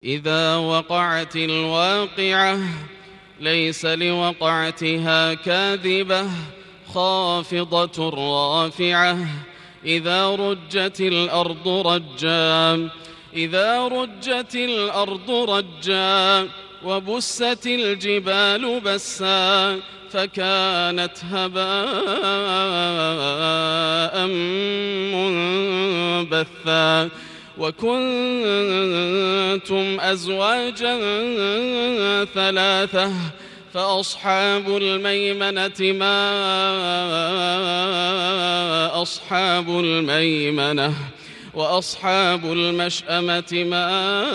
إذا وقعت الواقعة ليس لوقعتها كاذبة خافضة رافعة إذا رجت الأرض رجا رجا وبست الجبال بسا فكانت هباء منبثا وكنتم أزواجا ثلاثة فأصحاب الميمنة ما أصحاب الميمنة وأصحاب المشأمة ما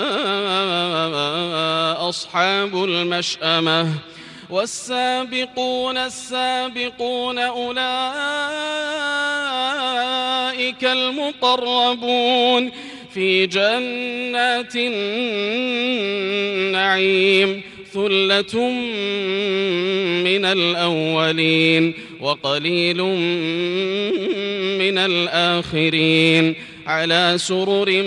أصحاب المشأمة والسابقون السابقون أولئك المقربون في جنات النعيم ثلة من الأولين وقليل من الآخرين على سرر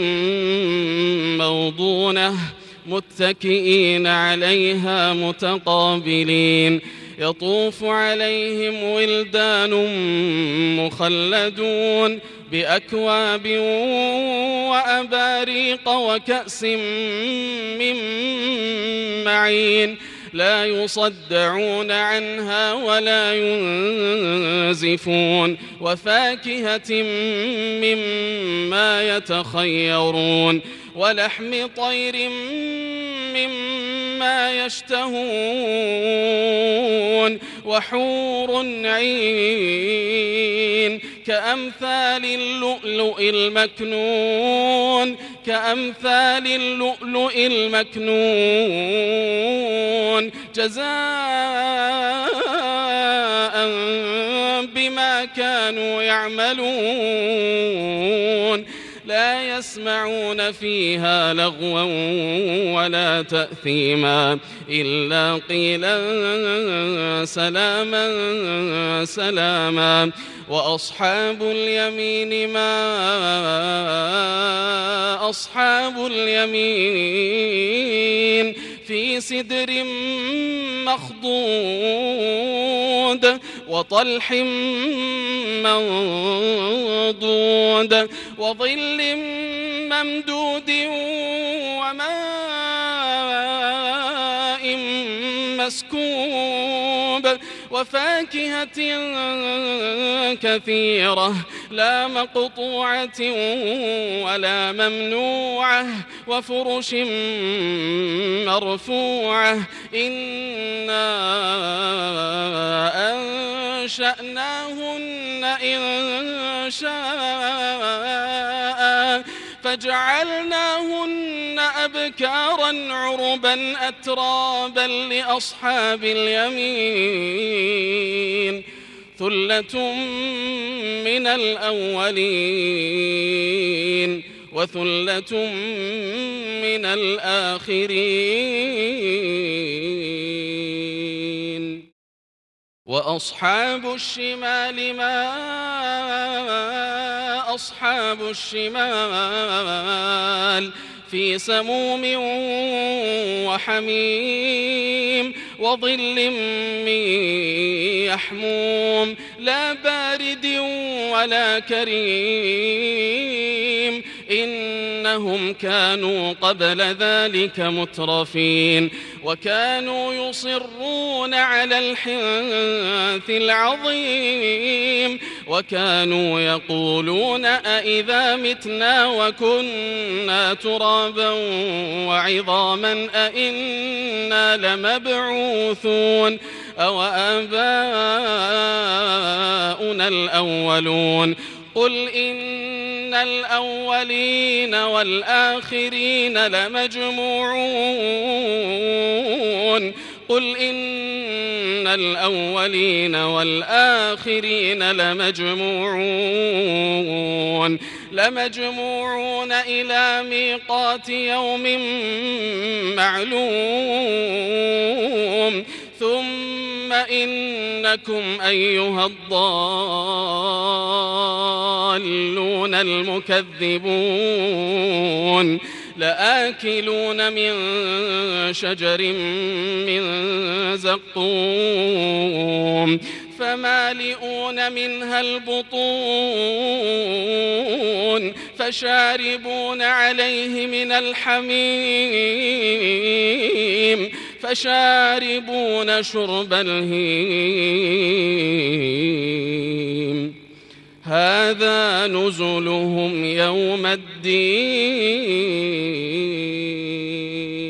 موضونة متكئين عليها متقابلين يطوف عليهم ولدان مخلدون بأكواب وأباريق وكأس من معين لا يصدعون عنها ولا ينزفون وفاكهة مما يتخيرون ولحم طير مما يشتهون وحور عين كأمثال اللؤلؤ المكنون جزاء بما كانوا يعملون لا يسمعون فيها لغوا ولا تأثيما إلا قيلا سلاما سلاما وأصحاب اليمين ما أصحاب اليمين في سدر مخضود وطلح منضود وظل ممدود وماء مسكوب وفاكهة كثيرة لا مقطوعة ولا ممنوعة وفرش مرفوعة إنا أنشأناهن إن شاء فجعلناهن أبكارا عربا أترابا لأصحاب اليمين ثلة من الأولين وثلة من الآخرين وأصحاب الشمال ما أصحاب الشمال في سموم وحميم وظل من يحموم لا بارد ولا كريم إنهم كانوا قبل ذلك مترفين وكانوا يصرون على الحنث العظيم وكانوا يقولون أئذا متنا وكنا ترابا وعظاما أئنا لمبعوثون أو آباؤنا الأولون قل إن الأولين والآخرين لمجموعون قل إن الأولين والآخرين لمجموعون إلى ميقات يوم معلوم ثم إنكم أيها الضالون المكذبون لآكلون من شجر من زقوم فمالئون منها البطون فشاربون عليه من الحميم فشاربون شرب الهيم هذا نزلهم يوم الدين